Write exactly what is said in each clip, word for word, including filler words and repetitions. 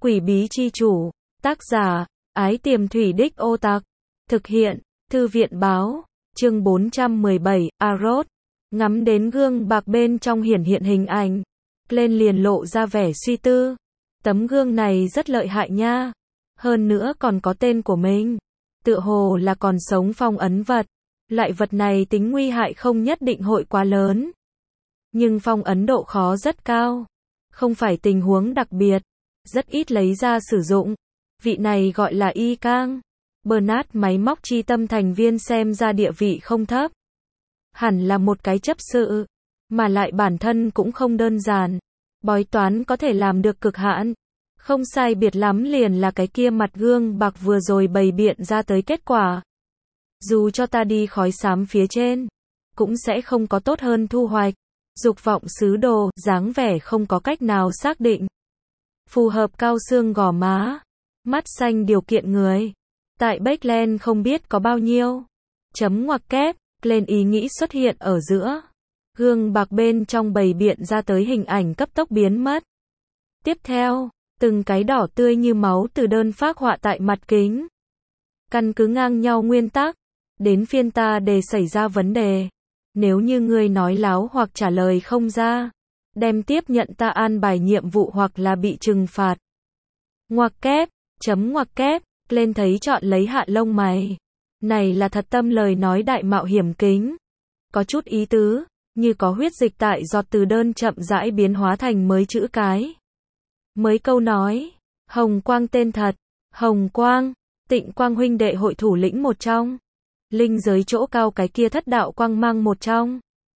Quỷ bí chi chủ. Tác giả, Ái Tiềm Thủy Đích Ô Tặc. Thực hiện, Thư viện báo. Chương bốn trăm mười bảy, Arrow. Ngắm đến gương bạc bên trong hiển hiện hình ảnh. Lên liền lộ ra vẻ suy tư. Tấm gương này rất lợi hại nha. Hơn nữa còn có tên của mình. Tựa hồ là còn sống phong ấn vật. Loại vật này tính nguy hại không nhất định hội quá lớn. Nhưng phong ấn độ khó rất cao. Không phải tình huống đặc biệt. Rất ít lấy ra sử dụng. Vị này gọi là Y Cang. Bernard máy móc chi tâm thành viên xem ra địa vị không thấp. Hẳn là một cái chấp sự. Mà lại bản thân cũng không đơn giản. Bói toán có thể làm được cực hạn. Không sai biệt lắm liền là cái kia mặt gương bạc vừa rồi bày biện ra tới kết quả. Dù cho ta đi khói xám phía trên, cũng sẽ không có tốt hơn thu hoạch. Dục vọng sứ đồ, dáng vẻ không có cách nào xác định. Phù hợp cao xương gò má, mắt xanh điều kiện người. Tại Backland không biết có bao nhiêu. Chấm ngoặc kép, lên ý nghĩ xuất hiện ở giữa. Gương bạc bên trong bày biện ra tới hình ảnh cấp tốc biến mất. Tiếp theo, từng cái đỏ tươi như máu từ đơn phác họa tại mặt kính. Căn cứ ngang nhau nguyên tắc. Đến phiên ta để xảy ra vấn đề. Nếu như ngươi nói láo hoặc trả lời không ra, đem tiếp nhận ta an bài nhiệm vụ hoặc là bị trừng phạt. Ngoặc kép, chấm ngoặc kép, lên thấy chọn lấy hạ lông mày. Này là thật tâm lời nói đại mạo hiểm kính. Có chút ý tứ, như có huyết dịch tại giọt từ đơn chậm rãi biến hóa thành mới chữ cái. Mới câu nói, Hồng Quang tên thật, Hồng Quang, Tịnh Quang huynh đệ hội thủ lĩnh một trong. Linh giới chỗ cao cái kia thất đạo quang mang một trong.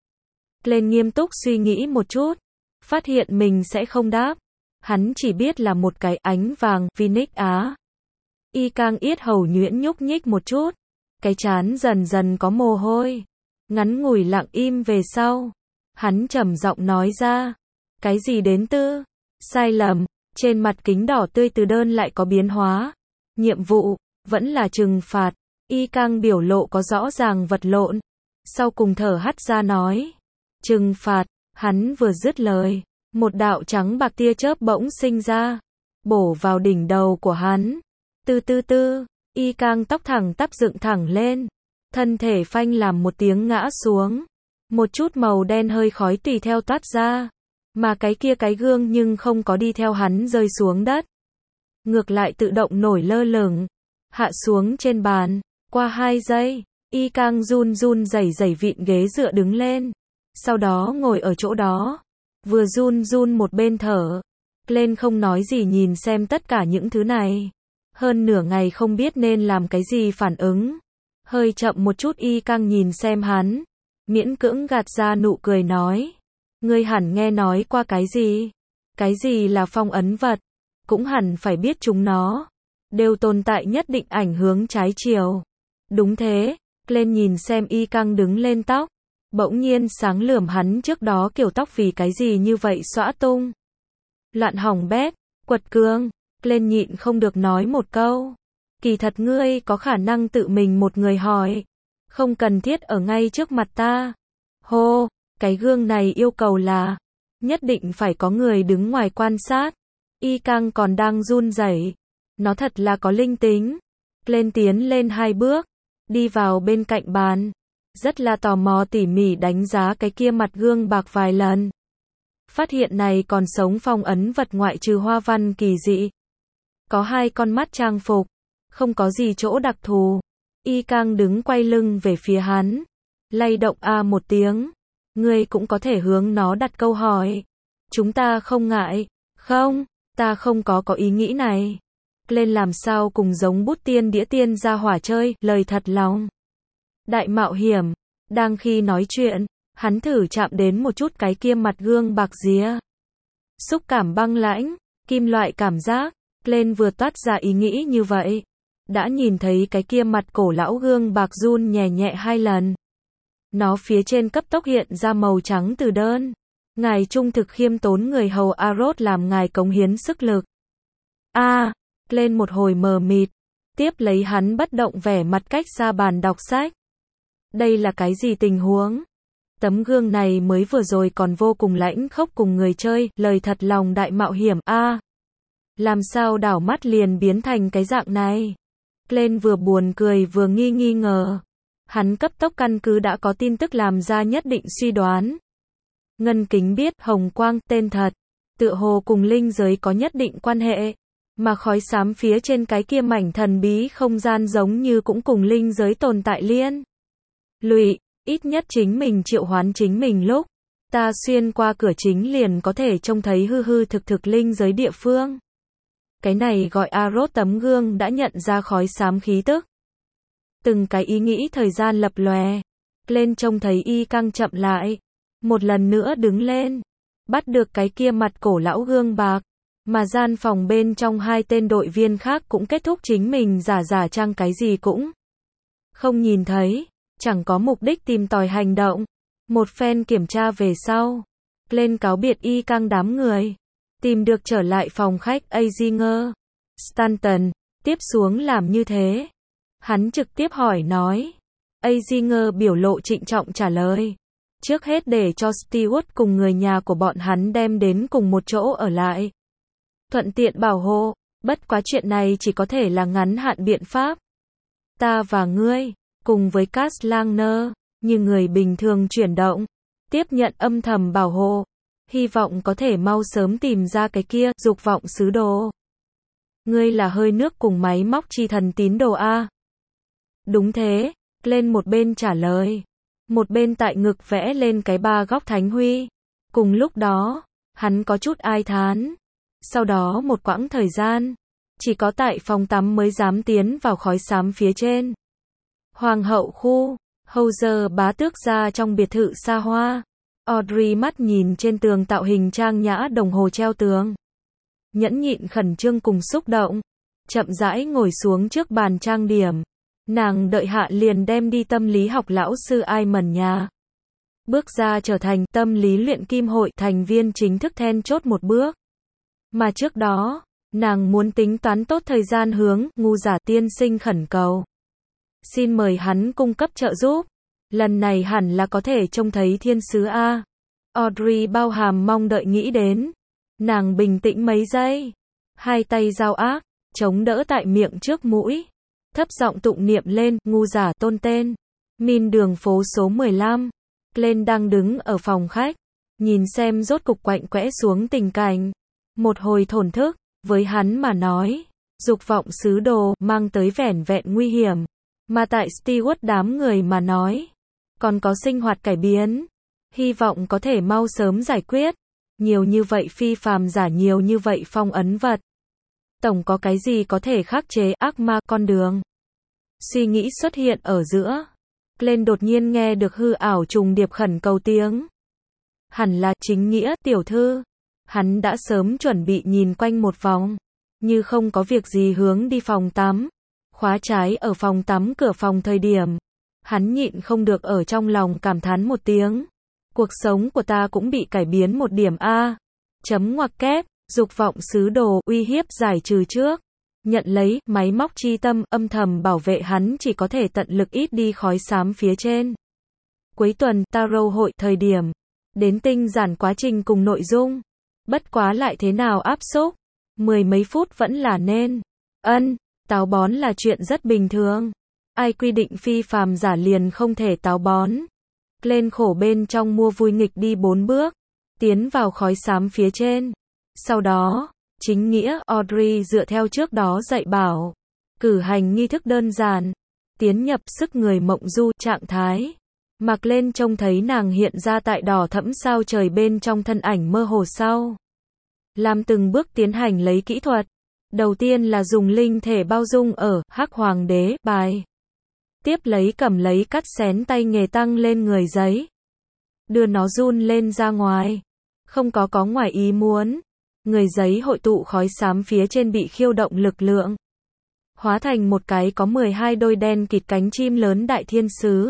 Lên nghiêm túc suy nghĩ một chút. Phát hiện mình sẽ không đáp. Hắn chỉ biết là một cái ánh vàng, Phoenix Á. Y Cang yết hầu nhuyễn nhúc nhích một chút. Cái chán dần dần có mồ hôi. Ngắn ngủi lặng im về sau. Hắn trầm giọng nói ra. Cái gì đến tư? Sai lầm. Trên mặt kính đỏ tươi từ đơn lại có biến hóa. Nhiệm vụ, vẫn là trừng phạt. Y Cang biểu lộ có rõ ràng vật lộn. Sau cùng thở hắt ra nói. Trừng phạt, hắn vừa dứt lời. Một đạo trắng bạc tia chớp bỗng sinh ra. Bổ vào đỉnh đầu của hắn. Tư tư tư, Y Cang tóc thẳng tắp dựng thẳng lên. Thân thể phanh làm một tiếng ngã xuống. Một chút màu đen hơi khói tùy theo toát ra. Mà cái kia cái gương nhưng không có đi theo hắn rơi xuống đất. Ngược lại tự động nổi lơ lửng. Hạ xuống trên bàn. Qua hai giây, Y Cang run run rẩy rẩy vịn ghế dựa đứng lên. Sau đó ngồi ở chỗ đó. Vừa run run một bên thở. Lên không nói gì nhìn xem tất cả những thứ này. Hơn nửa ngày không biết nên làm cái gì phản ứng. Hơi chậm một chút Y Cang nhìn xem hắn. Miễn cưỡng gạt ra nụ cười nói. Ngươi hẳn nghe nói qua cái gì? Cái gì là phong ấn vật? Cũng hẳn phải biết chúng nó. Đều tồn tại nhất định ảnh hướng trái chiều. Đúng thế, lên nhìn xem Y Cang đứng lên tóc. Bỗng nhiên sáng lườm hắn trước đó kiểu tóc vì cái gì như vậy xõa tung. Loạn hỏng bét, quật cường, lên nhịn không được nói một câu. Kỳ thật ngươi có khả năng tự mình một người hỏi. Không cần thiết ở ngay trước mặt ta. Hô, cái gương này yêu cầu là. Nhất định phải có người đứng ngoài quan sát. Y Cang còn đang run rẩy. Nó thật là có linh tính. Lên tiến lên hai bước. Đi vào bên cạnh bàn. Rất là tò mò tỉ mỉ đánh giá cái kia mặt gương bạc vài lần. Phát hiện này còn sống phong ấn vật ngoại trừ hoa văn kỳ dị. Có hai con mắt trang phục. Không có gì chỗ đặc thù. Y Cang đứng quay lưng về phía hắn. Lay động a một tiếng. Ngươi cũng có thể hướng nó đặt câu hỏi. Chúng ta không ngại. Không, ta không có có ý nghĩ này. Lên làm sao cùng giống bút tiên đĩa tiên ra hỏa chơi, lời thật lòng. Đại mạo hiểm, đang khi nói chuyện, hắn thử chạm đến một chút cái kia mặt gương bạc ría. Xúc cảm băng lãnh, kim loại cảm giác, lên vừa toát ra ý nghĩ như vậy. Đã nhìn thấy cái kia mặt cổ lão gương bạc run nhẹ nhẹ hai lần. Nó phía trên cấp tốc hiện ra màu trắng từ đơn. Ngài trung thực khiêm tốn người hầu Arrow làm ngài cống hiến sức lực. A. À, lên một hồi mờ mịt, tiếp lấy hắn bất động vẻ mặt cách xa bàn đọc sách. Đây là cái gì tình huống? Tấm gương này mới vừa rồi còn vô cùng lãnh khốc cùng người chơi, lời thật lòng đại mạo hiểm a. À, Làm sao đảo mắt liền biến thành cái dạng này? Glenn vừa buồn cười vừa nghi nghi ngờ. Hắn cấp tốc căn cứ đã có tin tức làm ra nhất định suy đoán. Ngân Kính biết Hồng Quang, tên thật, tựa hồ cùng linh giới có nhất định quan hệ. Mà khói xám phía trên cái kia mảnh thần bí không gian giống như cũng cùng linh giới tồn tại liên lụy, ít nhất chính mình triệu hoán chính mình lúc ta xuyên qua cửa chính liền có thể trông thấy hư hư thực thực linh giới địa phương. Cái này gọi Arrow tấm gương đã nhận ra khói xám khí tức. Từng cái ý nghĩ thời gian lập lòe, lên trông thấy y căng chậm lại, một lần nữa đứng lên, bắt được cái kia mặt cổ lão gương bạc. Mà gian phòng bên trong hai tên đội viên khác cũng kết thúc chính mình giả giả trang cái gì cũng không nhìn thấy, chẳng có mục đích tìm tòi hành động. Một phen kiểm tra về sau, lên cáo biệt y căng đám người, tìm được trở lại phòng khách Azinger. Stanton, tiếp xuống làm như thế. Hắn trực tiếp hỏi nói. Azinger biểu lộ trịnh trọng trả lời. Trước hết để cho Stewart cùng người nhà của bọn hắn đem đến cùng một chỗ ở lại. Thuận tiện bảo hộ, bất quá chuyện này chỉ có thể là ngắn hạn biện pháp. Ta và ngươi, cùng với Cass Langner, như người bình thường chuyển động, tiếp nhận âm thầm bảo hộ, hy vọng có thể mau sớm tìm ra cái kia dục vọng sứ đồ. Ngươi là hơi nước cùng máy móc chi thần tín đồ a? Đúng thế, lên một bên trả lời, một bên tại ngực vẽ lên cái ba góc thánh huy. Cùng lúc đó, hắn có chút ai thán. Sau đó một quãng thời gian, chỉ có tại phòng tắm mới dám tiến vào khói xám phía trên. Hoàng hậu khu, Howser bá tước gia trong biệt thự xa hoa. Audrey mắt nhìn trên tường tạo hình trang nhã đồng hồ treo tường. Nhẫn nhịn khẩn trương cùng xúc động. Chậm rãi ngồi xuống trước bàn trang điểm. Nàng đợi hạ liền đem đi tâm lý học lão sư Iman nhà. Bước ra trở thành tâm lý luyện kim hội thành viên chính thức then chốt một bước. Mà trước đó, nàng muốn tính toán tốt thời gian hướng ngu giả tiên sinh khẩn cầu. Xin mời hắn cung cấp trợ giúp. Lần này hẳn là có thể trông thấy thiên sứ A. Audrey bao hàm mong đợi nghĩ đến. Nàng bình tĩnh mấy giây. Hai tay giao ác, chống đỡ tại miệng trước mũi. Thấp giọng tụng niệm lên, ngu giả tôn tên. Min đường phố số mười lăm. Glenn đang đứng ở phòng khách. Nhìn xem rốt cục quạnh quẽ xuống tình cảnh. Một hồi thổn thức, với hắn mà nói, dục vọng sứ đồ mang tới vẻn vẹn nguy hiểm, mà tại Stewart đám người mà nói, còn có sinh hoạt cải biến, hy vọng có thể mau sớm giải quyết. Nhiều như vậy phi phàm giả, nhiều như vậy phong ấn vật. Tổng có cái gì có thể khắc chế ác ma con đường. Suy nghĩ xuất hiện ở giữa. Glenn đột nhiên nghe được hư ảo trùng điệp khẩn cầu tiếng. Hẳn là chính nghĩa tiểu thư. Hắn đã sớm chuẩn bị nhìn quanh một vòng, như không có việc gì hướng đi phòng tắm. Khóa trái ở phòng tắm cửa phòng thời điểm, hắn nhịn không được ở trong lòng cảm thán một tiếng. Cuộc sống của ta cũng bị cải biến một điểm a. Chấm ngoặc kép, dục vọng sứ đồ uy hiếp giải trừ trước. Nhận lấy, máy móc chi tâm âm thầm bảo vệ hắn chỉ có thể tận lực ít đi khói xám phía trên. Cuối tuần, Tarot hội thời điểm, đến tinh giản quá trình cùng nội dung. Bất quá lại thế nào áp xúc, mười mấy phút vẫn là nên. Ân, táo bón là chuyện rất bình thường. Ai quy định phi phàm giả liền không thể táo bón. Lên khổ bên trong mua vui nghịch đi bốn bước, tiến vào khói xám phía trên. Sau đó, chính nghĩa Audrey dựa theo trước đó dạy bảo, cử hành nghi thức đơn giản, tiến nhập sức người mộng du trạng thái. Mặc lên trông thấy nàng hiện ra tại đỏ thẫm sao trời bên trong thân ảnh mơ hồ sau. Làm từng bước tiến hành lấy kỹ thuật. Đầu tiên là dùng linh thể bao dung ở Hắc Hoàng đế bài. Tiếp lấy cầm lấy cắt xén tay nghề tăng lên người giấy. Đưa nó run lên ra ngoài. Không có có ngoài ý muốn. Người giấy hội tụ khói xám phía trên bị khiêu động lực lượng. Hóa thành một cái có mười hai đôi đen kịt cánh chim lớn đại thiên sứ.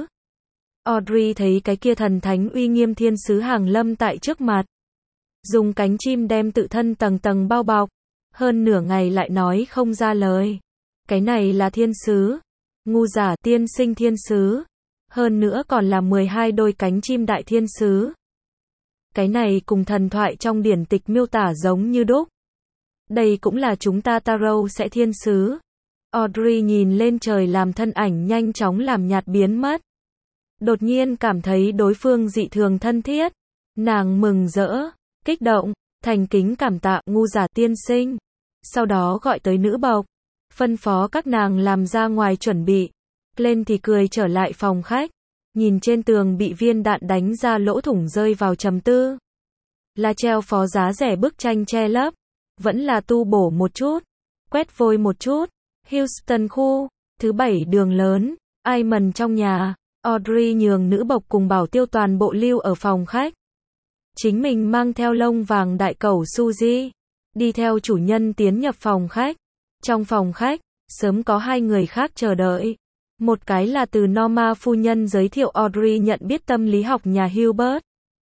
Audrey thấy cái kia thần thánh uy nghiêm thiên sứ hàng lâm tại trước mặt. Dùng cánh chim đem tự thân tầng tầng bao bọc. Hơn nửa ngày lại nói không ra lời. Cái này là thiên sứ. Ngu giả tiên sinh thiên sứ. Hơn nữa còn là mười hai đôi cánh chim đại thiên sứ. Cái này cùng thần thoại trong điển tịch miêu tả giống như đúc. Đây cũng là chúng ta Tarot sẽ thiên sứ. Audrey nhìn lên trời làm thân ảnh nhanh chóng làm nhạt biến mất. Đột nhiên cảm thấy đối phương dị thường thân thiết. Nàng mừng rỡ, kích động, thành kính cảm tạ ngu giả tiên sinh. Sau đó gọi tới nữ bộc, phân phó các nàng làm ra ngoài chuẩn bị. Lên thì cười trở lại phòng khách, nhìn trên tường bị viên đạn đánh ra lỗ thủng rơi vào trầm tư. Là treo phó giá rẻ bức tranh che lấp, vẫn là tu bổ một chút, quét vôi một chút. Houston khu, thứ bảy đường lớn, Iman trong nhà, Audrey nhường nữ bộc cùng bảo tiêu toàn bộ lưu ở phòng khách. Chính mình mang theo lông vàng đại cẩu Suzy, đi theo chủ nhân tiến nhập phòng khách. Trong phòng khách, sớm có hai người khác chờ đợi. Một cái là từ Norma phu nhân giới thiệu Audrey nhận biết tâm lý học nhà Hubert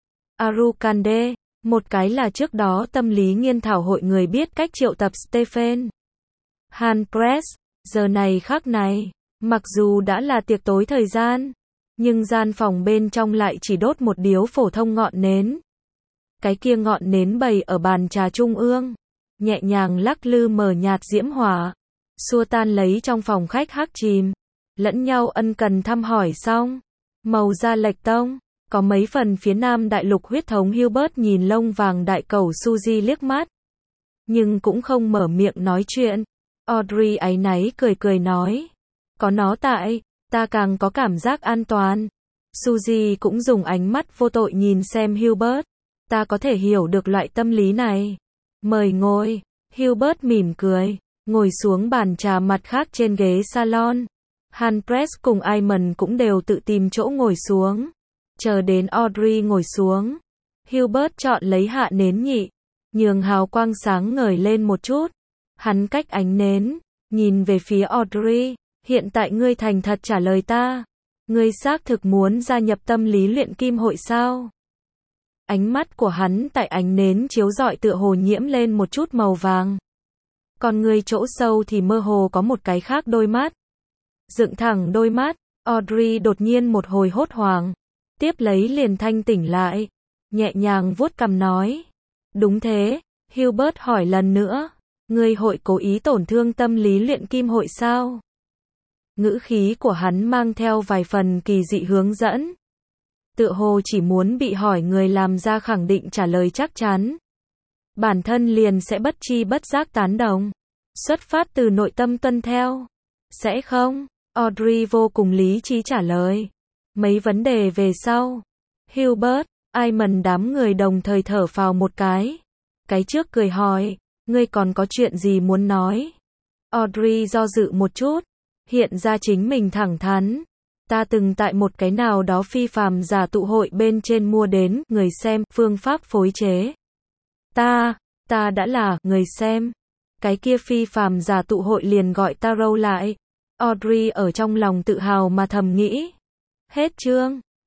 Arukande, một cái là trước đó tâm lý nghiên thảo hội người biết cách triệu tập Stephen Handpress. Giờ này khắc này, mặc dù đã là tiệc tối thời gian, nhưng gian phòng bên trong lại chỉ đốt một điếu phổ thông ngọn nến. Cái kia ngọn nến bày ở bàn trà trung ương, nhẹ nhàng lắc lư mờ nhạt diễm hỏa, xua tan lấy trong phòng khách hắc chìm. Lẫn nhau ân cần thăm hỏi xong, màu da lệch tông, có mấy phần phía nam đại lục huyết thống Hubert nhìn lông vàng đại cẩu Suzy liếc mắt, nhưng cũng không mở miệng nói chuyện. Audrey áy náy cười cười nói, có nó tại, ta càng có cảm giác an toàn. Suzy cũng dùng ánh mắt vô tội nhìn xem Hubert, ta có thể hiểu được loại tâm lý này. Mời ngồi. Hubert mỉm cười, ngồi xuống bàn trà mặt khác trên ghế salon. Handpress cùng Iman cũng đều tự tìm chỗ ngồi xuống. Chờ đến Audrey ngồi xuống, Hubert chọn lấy hạ nến nhị, nhường hào quang sáng ngời lên một chút. Hắn cách ánh nến, nhìn về phía Audrey, hiện tại ngươi thành thật trả lời ta. Ngươi xác thực muốn gia nhập tâm lý luyện kim hội sao? Ánh mắt của hắn tại ánh nến chiếu rọi tựa hồ nhiễm lên một chút màu vàng. Còn ngươi chỗ sâu thì mơ hồ có một cái khác đôi mắt. Dựng thẳng đôi mắt, Audrey đột nhiên một hồi hốt hoảng, tiếp lấy liền thanh tỉnh lại, nhẹ nhàng vuốt cằm nói. Đúng thế, Hubert hỏi lần nữa, ngươi hội cố ý tổn thương tâm lý luyện kim hội sao? Ngữ khí của hắn mang theo vài phần kỳ dị hướng dẫn. Tựa hồ chỉ muốn bị hỏi người làm ra khẳng định trả lời chắc chắn. Bản thân liền sẽ bất chi bất giác tán đồng. Xuất phát từ nội tâm tuân theo. Sẽ không? Audrey vô cùng lý trí trả lời. Mấy vấn đề về sau. Hubert, Iman đám người đồng thời thở phào một cái. Cái trước cười hỏi, ngươi còn có chuyện gì muốn nói? Audrey do dự một chút, hiện ra chính mình thẳng thắn. Ta từng tại một cái nào đó phi phàm giả tụ hội bên trên mua đến người xem phương pháp phối chế. Ta, ta đã là người xem. Cái kia phi phàm giả tụ hội liền gọi Tarot lại. Audrey ở trong lòng tự hào mà thầm nghĩ. Hết chương.